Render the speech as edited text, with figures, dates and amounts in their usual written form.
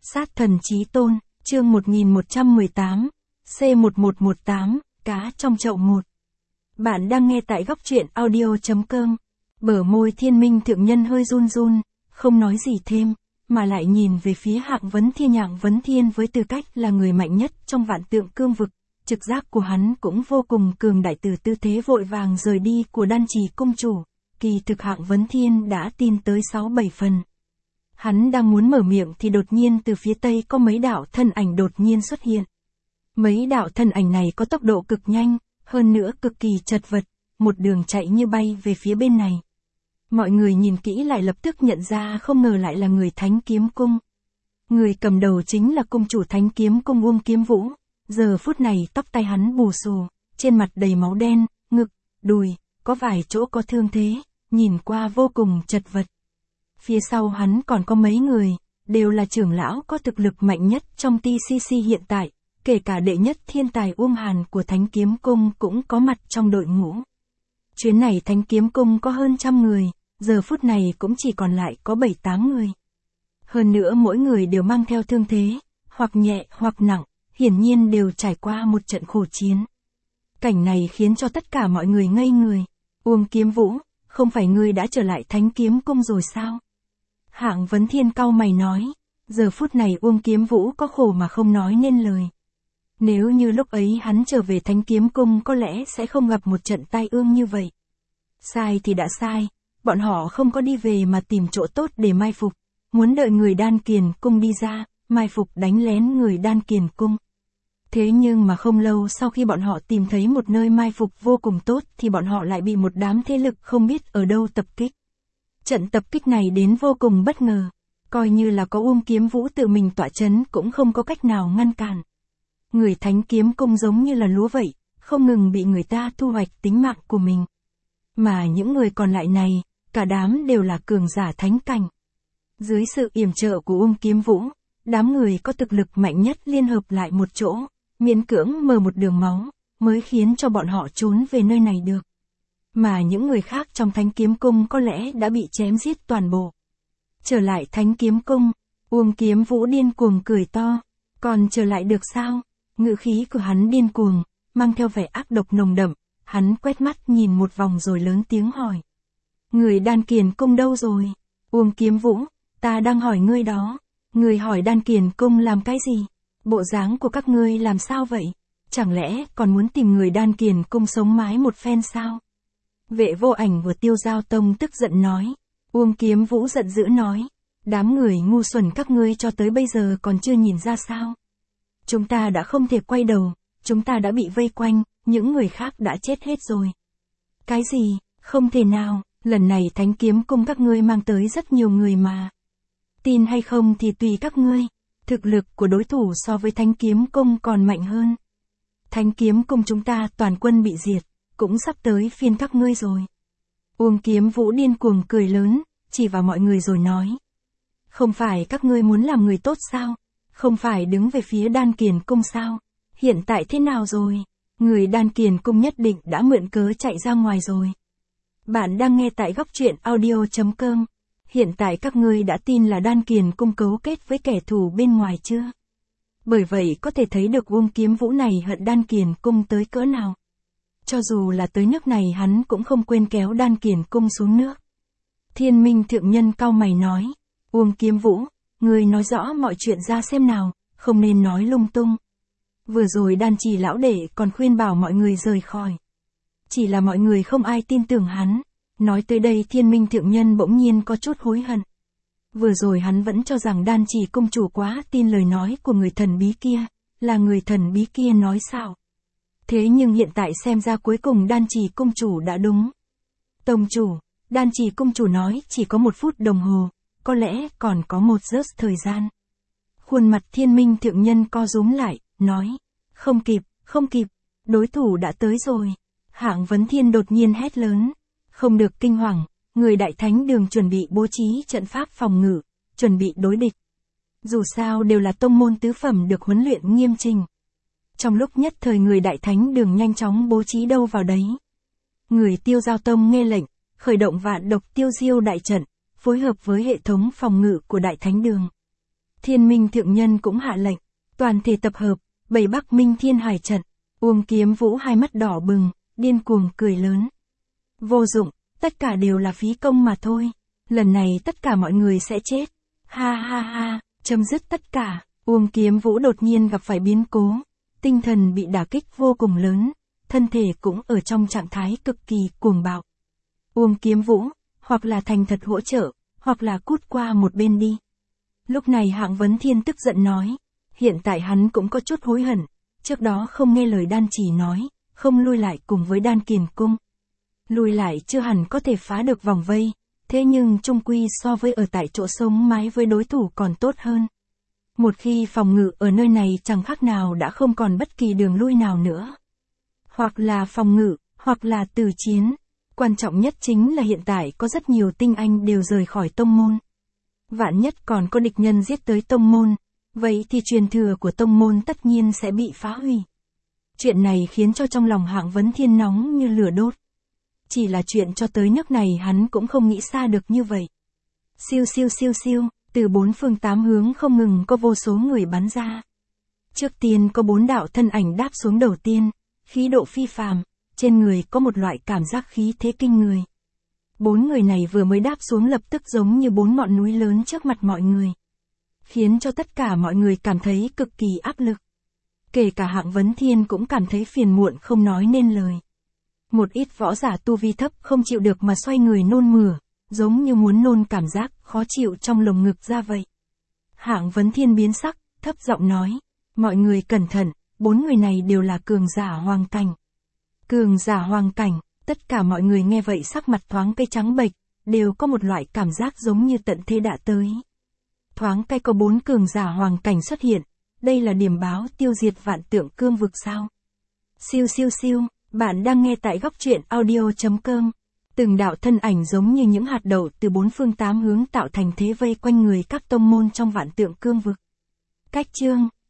Sát thần chí tôn, chương 1118, C1118, cá trong chậu 1. Bạn đang nghe tại góc truyện audio.com. Bờ môi Thiên Minh thượng nhân hơi run run, không nói gì thêm, mà lại nhìn về phía Hạng Vấn Thiên với tư cách là người mạnh nhất trong vạn tượng cương vực. Trực giác của hắn cũng vô cùng cường đại, từ tư thế vội vàng rời đi của Đan Trì công chủ. Kỳ thực Hạng Vấn Thiên đã tin tới 6-7 phần. Hắn đang muốn mở miệng thì đột nhiên từ phía tây có mấy đạo thân ảnh đột nhiên xuất hiện. Mấy đạo thân ảnh này có tốc độ cực nhanh, hơn nữa cực kỳ chật vật, một đường chạy như bay về phía bên này. Mọi người nhìn kỹ lại lập tức nhận ra không ngờ lại là người Thánh Kiếm Cung. Người cầm đầu chính là cung chủ Thánh Kiếm Cung Uông Kiếm Vũ. Giờ phút này tóc tai hắn bù xù, trên mặt đầy máu đen, ngực, đùi, có vài chỗ có thương thế, nhìn qua vô cùng chật vật. Phía sau hắn còn có mấy người, đều là trưởng lão có thực lực mạnh nhất trong TCC hiện tại, kể cả đệ nhất thiên tài Uông Hàn của Thánh Kiếm Cung cũng có mặt trong đội ngũ. Chuyến này Thánh Kiếm Cung có hơn 100 người, giờ phút này cũng chỉ còn lại có 7-8 người. Hơn nữa mỗi người đều mang theo thương thế, hoặc nhẹ hoặc nặng, hiển nhiên đều trải qua một trận khổ chiến. Cảnh này khiến cho tất cả mọi người ngây người. Uông Kiếm Vũ, không phải ngươi đã trở lại Thánh Kiếm Cung rồi sao? Hạng Vấn Thiên cau mày nói, giờ phút này Uông Kiếm Vũ có khổ mà không nói nên lời. Nếu như lúc ấy hắn trở về Thánh Kiếm Cung có lẽ sẽ không gặp một trận tai ương như vậy. Sai thì đã sai, bọn họ không có đi về mà tìm chỗ tốt để mai phục, muốn đợi người Đan Kiền Cung đi ra, mai phục đánh lén người Đan Kiền Cung. Thế nhưng mà không lâu sau khi bọn họ tìm thấy một nơi mai phục vô cùng tốt thì bọn họ lại bị một đám thế lực không biết ở đâu tập kích. Trận tập kích này đến vô cùng bất ngờ, coi như là có Uông Kiếm Vũ tự mình tọa chấn cũng không có cách nào ngăn cản. Người Thánh Kiếm Cung giống như là lúa vậy, không ngừng bị người ta thu hoạch tính mạng của mình. Mà những người còn lại này, cả đám đều là cường giả thánh cảnh. Dưới sự yểm trợ của Uông Kiếm Vũ, đám người có thực lực mạnh nhất liên hợp lại một chỗ, miễn cưỡng mở một đường máu, mới khiến cho bọn họ trốn về nơi này được. Mà những người khác trong Thánh Kiếm Cung có lẽ đã bị chém giết toàn bộ. Trở lại Thánh Kiếm Cung, Uông Kiếm Vũ điên cuồng cười to, còn trở lại được sao? Ngữ khí của hắn điên cuồng, mang theo vẻ ác độc nồng đậm, hắn quét mắt nhìn một vòng rồi lớn tiếng hỏi. Người Đan Kiền Cung đâu rồi? Uông Kiếm Vũ, ta đang hỏi ngươi đó, ngươi hỏi Đan Kiền Cung làm cái gì? Bộ dáng của các ngươi làm sao vậy? Chẳng lẽ còn muốn tìm người Đan Kiền Cung sống mái một phen sao? Vệ Vô Ảnh của Tiêu Giao Tông tức giận nói. Uông Kiếm Vũ giận dữ nói, đám người ngu xuẩn các ngươi cho tới bây giờ còn chưa nhìn ra sao? Chúng ta đã không thể quay đầu, chúng ta đã bị vây quanh, những người khác đã chết hết rồi. Cái gì? Không thể nào, lần này Thánh Kiếm Cung các ngươi mang tới rất nhiều người mà. Tin hay không thì tùy các ngươi, thực lực của đối thủ so với Thánh Kiếm Cung còn mạnh hơn. Thánh Kiếm Cung chúng ta toàn quân bị diệt, cũng sắp tới phiên các ngươi rồi. Uông Kiếm Vũ điên cuồng cười lớn, chỉ vào mọi người rồi nói. Không phải các ngươi muốn làm người tốt sao? Không phải đứng về phía Đan Kiền Cung sao? Hiện tại thế nào rồi? Người Đan Kiền Cung nhất định đã mượn cớ chạy ra ngoài rồi. Bạn đang nghe tại góc truyện audio.com. Hiện tại các ngươi đã tin là Đan Kiền Cung cấu kết với kẻ thù bên ngoài chưa? Bởi vậy có thể thấy được Uông Kiếm Vũ này hận Đan Kiền Cung tới cỡ nào. Cho dù là tới nước này hắn cũng không quên kéo Đan Kiền Cung xuống nước. Thiên Minh thượng nhân cau mày nói. Uông Kiếm Vũ, ngươi nói rõ mọi chuyện ra xem nào, không nên nói lung tung. Vừa rồi Đan Trì lão đệ còn khuyên bảo mọi người rời khỏi. Chỉ là mọi người không ai tin tưởng hắn. Nói tới đây Thiên Minh thượng nhân bỗng nhiên có chút hối hận. Vừa rồi hắn vẫn cho rằng Đan Trì công chủ quá tin lời nói của người thần bí kia, là người thần bí kia nói sao. Thế nhưng hiện tại xem ra cuối cùng Đan Trì công chủ đã đúng. Tông chủ, Đan Trì công chủ nói chỉ có 1 phút đồng hồ, có lẽ còn có 1 giấc thời gian. Khuôn mặt Thiên Minh thượng nhân co rúm lại, nói, không kịp, đối thủ đã tới rồi. Hạng Vấn Thiên đột nhiên hét lớn, không được kinh hoàng, người Đại Thánh Đường chuẩn bị bố trí trận pháp phòng ngự, chuẩn bị đối địch. Dù sao đều là tông môn tứ phẩm được huấn luyện nghiêm chỉnh. Trong lúc nhất thời người Đại Thánh Đường nhanh chóng bố trí đâu vào đấy. Người Tiêu Giao Tông nghe lệnh, khởi động Vạn Độc Tiêu Diêu đại trận, phối hợp với hệ thống phòng ngự của Đại Thánh Đường. Thiên Minh Thượng Nhân cũng hạ lệnh, toàn thể tập hợp, bày Bắc Minh Thiên Hải trận. Uông Kiếm Vũ hai mắt đỏ bừng, điên cuồng cười lớn. Vô dụng, tất cả đều là phí công mà thôi. Lần này tất cả mọi người sẽ chết. Ha ha ha, chấm dứt tất cả. Uông Kiếm Vũ đột nhiên gặp phải biến cố. Tinh thần bị đả kích vô cùng lớn. Thân thể cũng ở trong trạng thái cực kỳ cuồng bạo. Uông Kiếm Vũ, hoặc là thành thật hỗ trợ, hoặc là cút qua một bên đi. Lúc này Hạng Vấn Thiên tức giận nói. Hiện tại hắn cũng có chút hối hận. Trước đó không nghe lời Đan Chỉ nói, không lui lại cùng với Đan Kiền Cung. Lui lại chưa hẳn có thể phá được vòng vây, thế nhưng chung quy so với ở tại chỗ sống mái với đối thủ còn tốt hơn. Một khi phòng ngự ở nơi này chẳng khác nào đã không còn bất kỳ đường lui nào nữa. Hoặc là phòng ngự, hoặc là từ chiến. Quan trọng nhất chính là hiện tại có rất nhiều tinh anh đều rời khỏi tông môn. Vạn nhất còn có địch nhân giết tới tông môn, vậy thì truyền thừa của tông môn tất nhiên sẽ bị phá hủy. Chuyện này khiến cho trong lòng Hạng Vấn Thiên nóng như lửa đốt. Chỉ là chuyện cho tới nước này hắn cũng không nghĩ xa được như vậy. Siêu siêu siêu siêu, từ bốn phương tám hướng không ngừng có vô số người bắn ra. Trước tiên có 4 đạo thân ảnh đáp xuống đầu tiên, khí độ phi phàm, trên người có một loại cảm giác khí thế kinh người. 4 người này vừa mới đáp xuống lập tức giống như 4 ngọn núi lớn trước mặt mọi người. Khiến cho tất cả mọi người cảm thấy cực kỳ áp lực. Kể cả Hạng Vấn Thiên cũng cảm thấy phiền muộn không nói nên lời. Một ít võ giả tu vi thấp không chịu được mà xoay người nôn mửa, giống như muốn nôn cảm giác khó chịu trong lồng ngực ra vậy. Hạng Vấn Thiên biến sắc, thấp giọng nói, mọi người cẩn thận, 4 người này đều là cường giả hoàng cảnh. Cường giả hoàng cảnh, tất cả mọi người nghe vậy sắc mặt thoáng cây trắng bệch, đều có một loại cảm giác giống như tận thế đã tới. Thoáng cây có 4 cường giả hoàng cảnh xuất hiện, đây là điểm báo tiêu diệt vạn tượng cương vực sao? Siêu siêu siêu, bạn đang nghe tại góc truyện audio.com. Từng đạo thân ảnh giống như những hạt đậu từ 4 phương 8 hướng tạo thành thế vây quanh người các tông môn trong vạn tượng cương vực. Cách chương